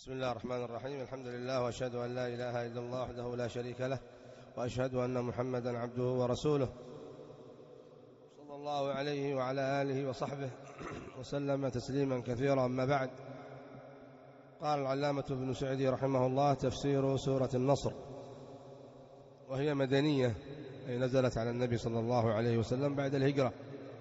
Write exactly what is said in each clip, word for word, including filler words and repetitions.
بسم الله الرحمن الرحيم. الحمد لله، وأشهد أن لا إله إلا الله وحده لا شريك له، وأشهد أن محمدا عبده ورسوله صلى الله عليه وعلى آله وصحبه وسلم تسليما كثيرا. أما بعد، قال العلامة ابن سعدي رحمه الله: تفسير سورة النصر، وهي مدنية، أي نزلت على النبي صلى الله عليه وسلم بعد الهجرة،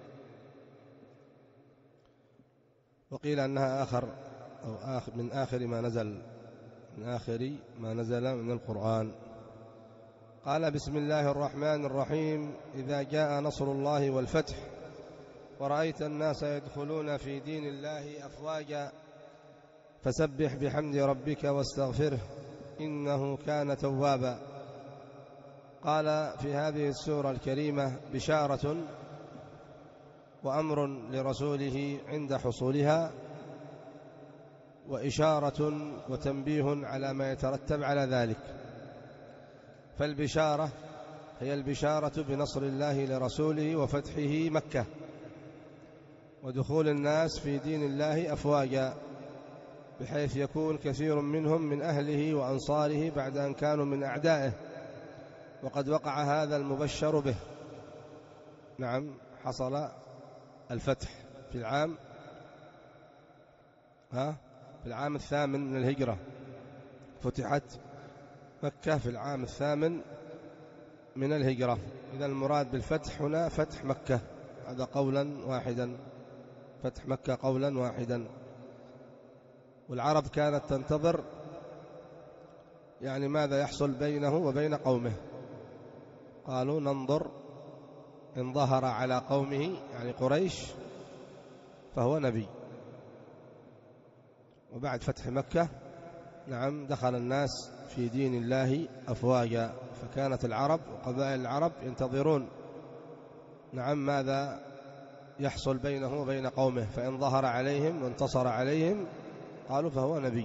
وقيل أنها آخر أو آخر من آخر ما نزل من آخر ما نزل من القرآن. قال: بسم الله الرحمن الرحيم. إذا جاء نصر الله والفتح ورأيت الناس يدخلون في دين الله أفواجا فسبح بحمد ربك واستغفره إنه كان توابا. قال: في هذه السورة الكريمة بشارة وأمر لرسوله عند حصولها، وإشارة وتنبيه على ما يترتب على ذلك. فالبشارة هي البشارة بنصر الله لرسوله وفتحه مكة ودخول الناس في دين الله أفواجا، بحيث يكون كثير منهم من أهله وأنصاره بعد أن كانوا من أعدائه، وقد وقع هذا المبشر به. نعم، حصل الفتح في العام ها في العام الثامن من الهجرة، فتحت مكة في العام الثامن من الهجرة. إذا المراد بالفتح هنا فتح مكة، هذا قولا واحدا، فتح مكة قولا واحدا. والعرب كانت تنتظر يعني ماذا يحصل بينه وبين قومه، قالوا: ننظر إن ظهر على قومه، يعني قريش، فهو نبي. وبعد فتح مكة نعم دخل الناس في دين الله أفواجا، فكانت العرب وقبائل العرب ينتظرون نعم ماذا يحصل بينه وبين قومه، فإن ظهر عليهم وانتصر عليهم قالوا فهو نبي.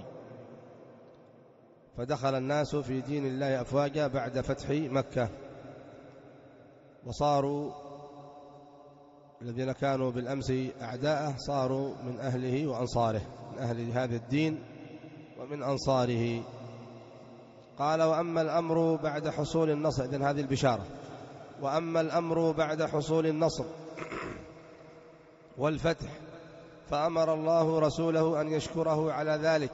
فدخل الناس في دين الله أفواجا بعد فتح مكة، وصاروا الذين كانوا بالأمس أعداءه صاروا من أهله وأنصاره، من أهل هذا الدين ومن أنصاره. قال: وأما الأمر بعد حصول النصر، إذن هذه البشارة. وأما الأمر بعد حصول النصر والفتح فأمر الله رسوله أن يشكره على ذلك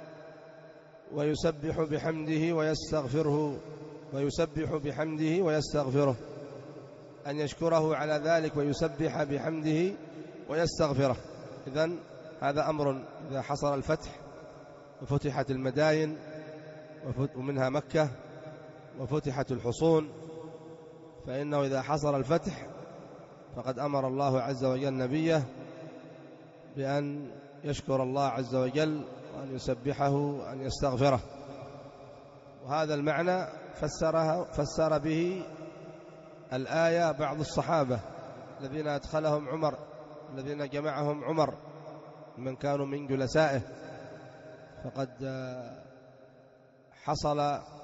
ويسبح بحمده ويستغفره ويسبح بحمده ويستغفره أن يشكره على ذلك ويسبح بحمده ويستغفره. إذن هذا أمر إذا حصل الفتح وفتحت المداين ومنها مكة وفتحت الحصون، فإنه إذا حصل الفتح فقد أمر الله عز وجل نبيه بأن يشكر الله عز وجل وأن يسبحه وأن يستغفره. وهذا المعنى فسرها فسر به الآية بعض الصحابة الذين أدخلهم عمر، الذين جمعهم عمر من كانوا من جلسائه، فقد حصل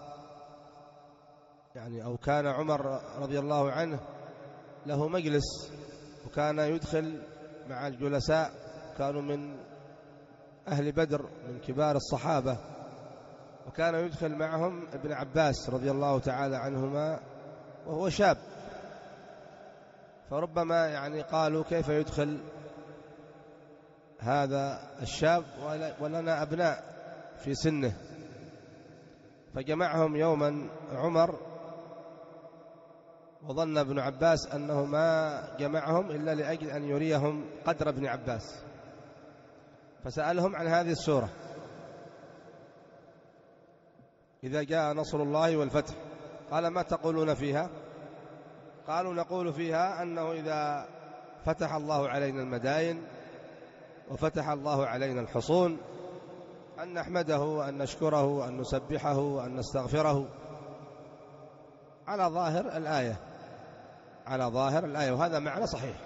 يعني أو كان عمر رضي الله عنه له مجلس، وكان يدخل مع الجلساء كانوا من أهل بدر من كبار الصحابة، وكان يدخل معهم ابن عباس رضي الله تعالى عنهما وهو شاب، فربما يعني قالوا: كيف يدخل هذا الشاب ولنا أبناء في سنه؟ فجمعهم يوما عمر، وظن ابن عباس أنه ما جمعهم إلا لأجل أن يريهم قدر ابن عباس، فسألهم عن هذه السورة: إذا جاء نصر الله والفتح. قال: ما تقولون فيها؟ قالوا: نقول فيها أنه إذا فتح الله علينا المداين وفتح الله علينا الحصون أن نحمده وأن نشكره وأن نسبحه وأن نستغفره على ظاهر الآية، على ظاهر الآية. وهذا معنى صحيح،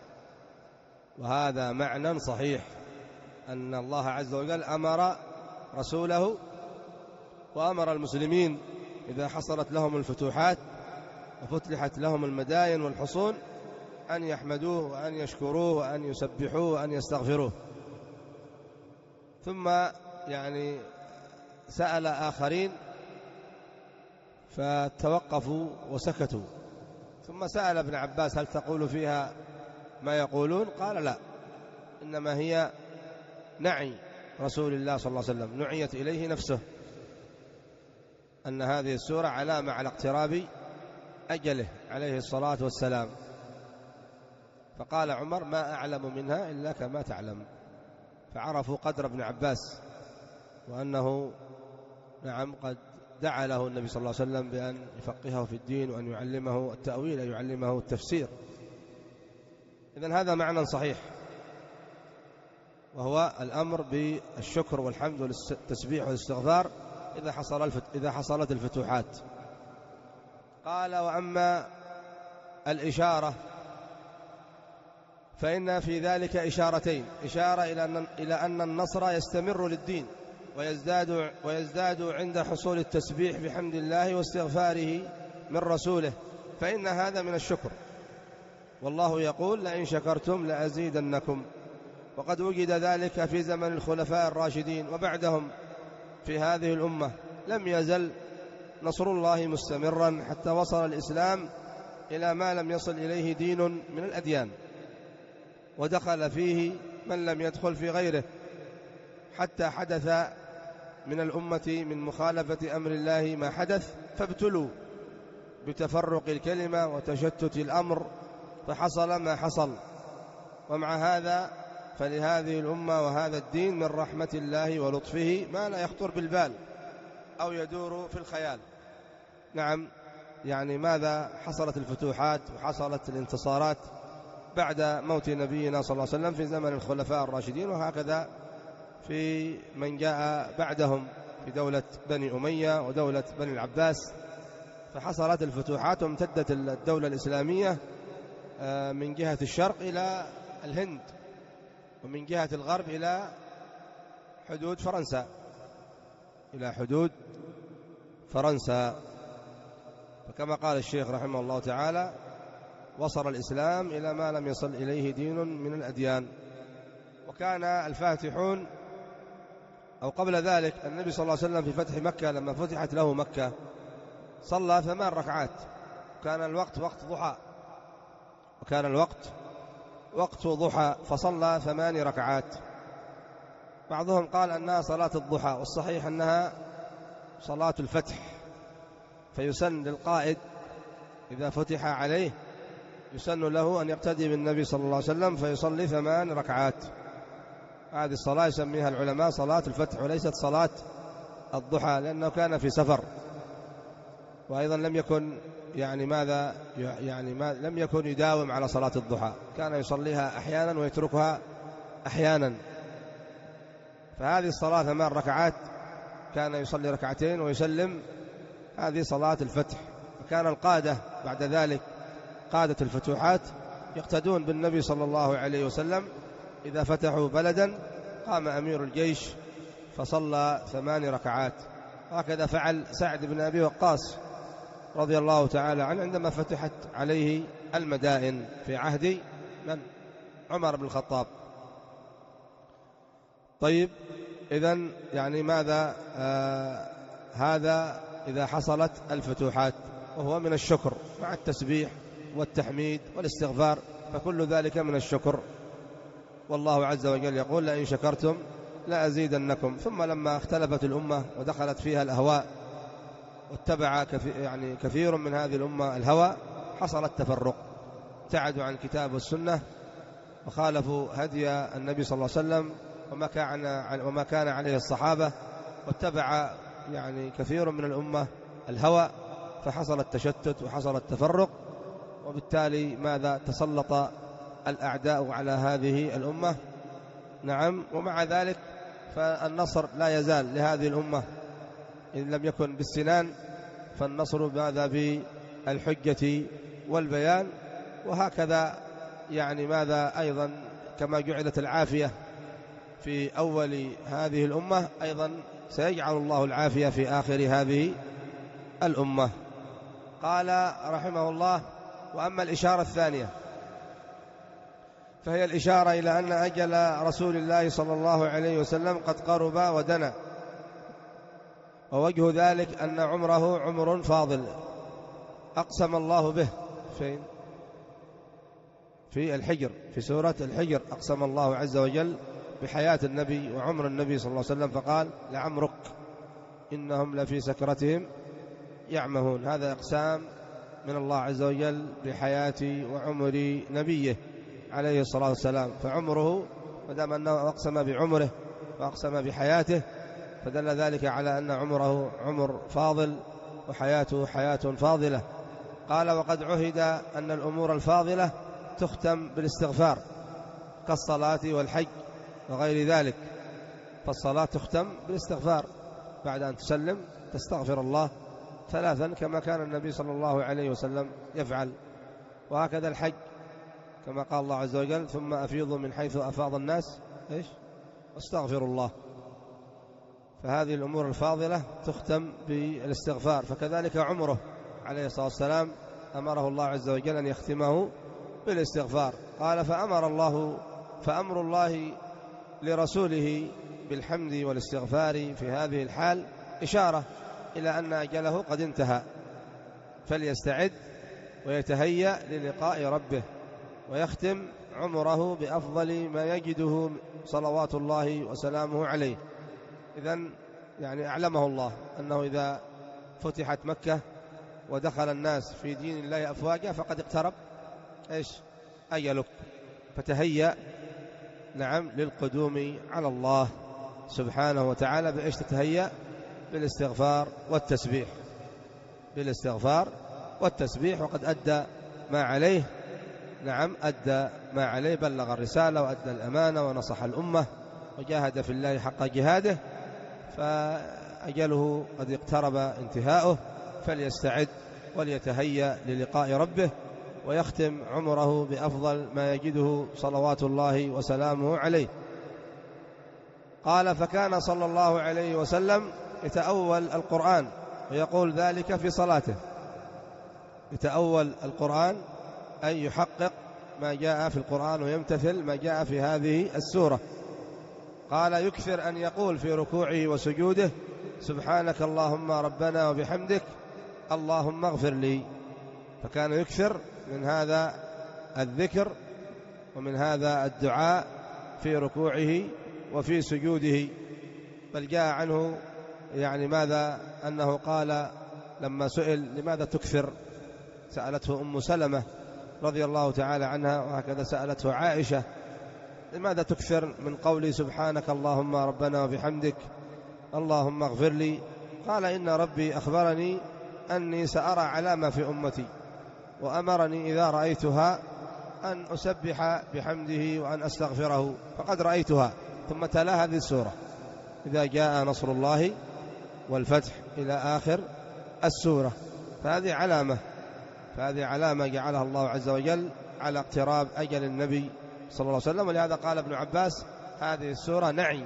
وهذا معنى صحيح أن الله عز وجل أمر رسوله وأمر المسلمين إذا حصلت لهم الفتوحات وفتحت لهم المداين والحصون أن يحمدوه وأن يشكروه وأن يسبحوه وأن يستغفروه. ثم يعني سأل آخرين فتوقفوا وسكتوا، ثم سأل ابن عباس هل تقول فيها ما يقولون؟ قال لا، إنما هي نعي رسول الله صلى الله عليه وسلم، نعيت إليه نفسه أن هذه السورة علامة على اقتراب أجله عليه الصلاة والسلام. فقال عمر ما أعلم منها إلا كما تعلم، فعرفوا قدر ابن عباس وأنه نعم قد دعا له النبي صلى الله عليه وسلم بأن يفقهه في الدين وأن يعلمه التأويل يعلمه التفسير. إذن هذا معنى صحيح، وهو الأمر بالشكر والحمد والتسبيح والاستغفار إذا حصل إذا حصلت الفتوحات. قال وأما الإشارة فإن في ذلك إشارتين: إشارة إلى أن إلى أن النصر يستمر للدين ويزداد ويزداد عند حصول التسبيح بحمد الله واستغفاره من رسوله، فإن هذا من الشكر، والله يقول لئن شكرتم لأزيدنكم. وقد وجد ذلك في زمن الخلفاء الراشدين وبعدهم في هذه الأمة، لم يزل نصر الله مستمرا حتى وصل الإسلام إلى ما لم يصل إليه دين من الأديان، ودخل فيه من لم يدخل في غيره، حتى حدث من الأمة من مخالفة أمر الله ما حدث، فابتلوا بتفرق الكلمة وتشتت الأمر، فحصل ما حصل. ومع هذا فلهذه الأمة وهذا الدين من رحمة الله ولطفه ما لا يخطر بالبال أو يدور في الخيال. نعم، يعني ماذا حصلت الفتوحات وحصلت الانتصارات بعد موت نبينا صلى الله عليه وسلم في زمن الخلفاء الراشدين، وهكذا في من جاء بعدهم في دولة بني أمية ودولة بني العباس، فحصلت الفتوحات وامتدت الدولة الإسلامية من جهة الشرق إلى الهند، ومن جهة الغرب إلى حدود فرنسا إلى حدود فرنسا. فكما قال الشيخ رحمه الله تعالى: وصل الإسلام إلى ما لم يصل إليه دين من الأديان. وكان الفاتحون أو قبل ذلك النبي صلى الله عليه وسلم في فتح مكة لما فتحت له مكة صلى ثمان ركعات، كان الوقت وقت ضحى، وكان الوقت وقت ضحى فصلى ثمان ركعات. بعضهم قال أنها صلاة الضحى، والصحيح أنها صلاة الفتح، فيسن للقائد إذا فتح عليه يسن له أن يقتدي بالنبي صلى الله عليه وسلم فيصلي ثمان ركعات. هذه الصلاة يسميها العلماء صلاة الفتح وليست صلاة الضحى، لأنه كان في سفر، وأيضا لم يكن يعني ماذا يعني ما لم يكن يداوم على صلاة الضحى، كان يصليها أحيانا ويتركها أحيانا. فهذه الصلاة ثمان ركعات كان يصلي ركعتين ويسلم، هذه صلاة الفتح. وكان القادة بعد ذلك قادة الفتوحات يقتدون بالنبي صلى الله عليه وسلم، إذا فتحوا بلدا قام أمير الجيش فصلى ثمان ركعات. وهكذا فعل سعد بن أبي وقاص رضي الله تعالى عنه عندما فتحت عليه المدائن في عهد من؟ عمر بن الخطاب. طيب، إذن يعني ماذا آه هذا إذا حصلت الفتوحات، وهو من الشكر مع التسبيح والتحميد والاستغفار، فكل ذلك من الشكر. والله عز وجل يقول لئن شكرتم لأزيدنكم. ثم لما اختلفت الأمة ودخلت فيها الأهواء واتبع كثير يعني كثير من هذه الأمة الهوى، حصل التفرق، ابتعدوا عن الكتاب والسنة وخالفوا هدي النبي صلى الله عليه وسلم وما كان وما كان عليه الصحابة، واتبع يعني كثير من الأمة الهوى، فحصل التشتت وحصل التفرق، وبالتالي ماذا؟ تسلط الأعداء على هذه الأمة. نعم، ومع ذلك فالنصر لا يزال لهذه الأمة، إن لم يكن بالسنان فالنصر ماذا؟ بالحجة والبيان. وهكذا يعني ماذا؟ أيضا كما جعلت العافية في أول هذه الأمة، أيضا سيجعل الله العافية في آخر هذه الأمة. قال رحمه الله: وأما الإشارة الثانية فهي الإشارة إلى أن أجل رسول الله صلى الله عليه وسلم قد قرب ودنا، ووجه ذلك أن عمره عمر فاضل أقسم الله به فين؟ في الحجر، في سورة الحجر أقسم الله عز وجل بحياة النبي وعمر النبي صلى الله عليه وسلم فقال لعمرك إنهم لفي سكرتهم يعمهون. هذا إقسام من الله عز وجل بحياة وعمر نبيه عليه الصلاة والسلام، فعمره مدام أنه أقسم بعمره وأقسم بحياته فدل ذلك على أن عمره عمر فاضل وحياته حياة فاضلة. قال وقد عهد أن الأمور الفاضلة تختم بالاستغفار كالصلاة والحج وغير ذلك، فالصلاة تختم بالاستغفار بعد أن تسلم تستغفر الله ثلاثا كما كان النبي صلى الله عليه وسلم يفعل، وهكذا الحج كما قال الله عز وجل ثم أفيضوا من حيث أفاض الناس إيش استغفر الله. فهذه الأمور الفاضلة تختم بالاستغفار، فكذلك عمره عليه الصلاة والسلام أمره الله عز وجل أن يختمه بالاستغفار. قال فأمر الله فأمر الله لرسوله بالحمد والاستغفار في هذه الحال إشارة إلى أن أجله قد انتهى، فليستعد ويتهيأ للقاء ربه ويختم عمره بأفضل ما يجده صلوات الله وسلامه عليه. إذن يعني أعلمه الله أنه إذا فتحت مكة ودخل الناس في دين الله أفواجا فقد اقترب إيش أجلك، فتهيأ نعم للقدوم على الله سبحانه وتعالى. بإيش تتهيأ؟ بالاستغفار والتسبيح، بالاستغفار والتسبيح، وقد أدى ما عليه، نعم أدى ما عليه، بلغ الرسالة وأدى الأمانة ونصح الأمة وجاهد في الله حق جهاده، فأجله قد اقترب انتهاؤه، فليستعد وليتهيأ للقاء ربه ويختم عمره بأفضل ما يجده صلوات الله وسلامه عليه. قال فكان صلى الله عليه وسلم يتأول القرآن ويقول ذلك في صلاته. يتأول القرآن أي يحقق ما جاء في القرآن ويمتثل ما جاء في هذه السورة. قال يكثر أن يقول في ركوعه وسجوده سبحانك اللهم ربنا وبحمدك اللهم اغفر لي، فكان يكثر من هذا الذكر ومن هذا الدعاء في ركوعه وفي سجوده. بل جاء عنه يعني ماذا أنه قال لما سئل لماذا تكثر، سألته أم سلمة رضي الله تعالى عنها وهكذا سألته عائشة لماذا تكثر من قولي سبحانك اللهم ربنا وبحمدك اللهم اغفر لي؟ قال إن ربي أخبرني أني سأرى علامة في أمتي وأمرني إذا رأيتها أن أسبح بحمده وأن أستغفره فقد رأيتها. ثم تلا هذه السورة إذا جاء نصر الله والفتح إلى آخر السورة. فهذه علامة فهذه علامة جعلها الله عز وجل على اقتراب أجل النبي صلى الله عليه وسلم. ولهذا قال ابن عباس هذه السورة نعي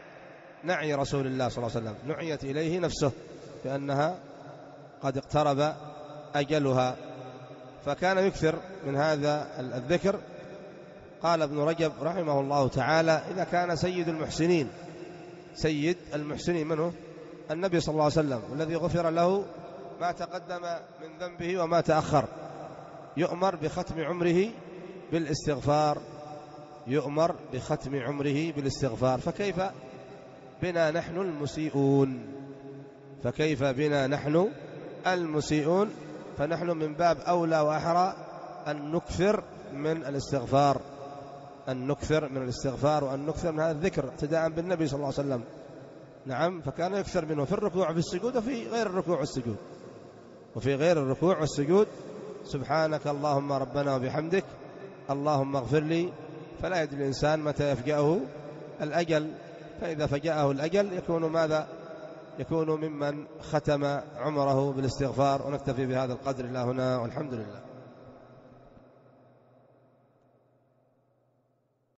نعي رسول الله صلى الله عليه وسلم، نعيت إليه نفسه بأنها قد اقترب أجلها، فكان يكثر من هذا الذكر. قال ابن رجب رحمه الله تعالى إذا كان سيد المحسنين، سيد المحسنين منه النبي صلى الله عليه وسلم والذي غفر له ما تقدم من ذنبه وما تأخر، يؤمر بختم عمره بالاستغفار، يؤمر بختم عمره بالاستغفار، فكيف بنا نحن المسيئون فكيف بنا نحن المسيئون فنحن من باب أولى وأحرى أن نكثر من الاستغفار أن نكثر من الاستغفار وأن نكثر من هذا الذكر اقتداء بالنبي صلى الله عليه وسلم. نعم، فكان يكثر منه في الركوع وفي السجود وفي غير الركوع والسجود وفي غير الركوع والسجود سبحانك اللهم ربنا وبحمدك اللهم اغفر لي. فلا يدري الإنسان متى يفجأه الأجل، فإذا فجأه الأجل يكون ماذا؟ يكون ممن ختم عمره بالاستغفار. ونكتفي بهذا القدر الله هنا والحمد لله.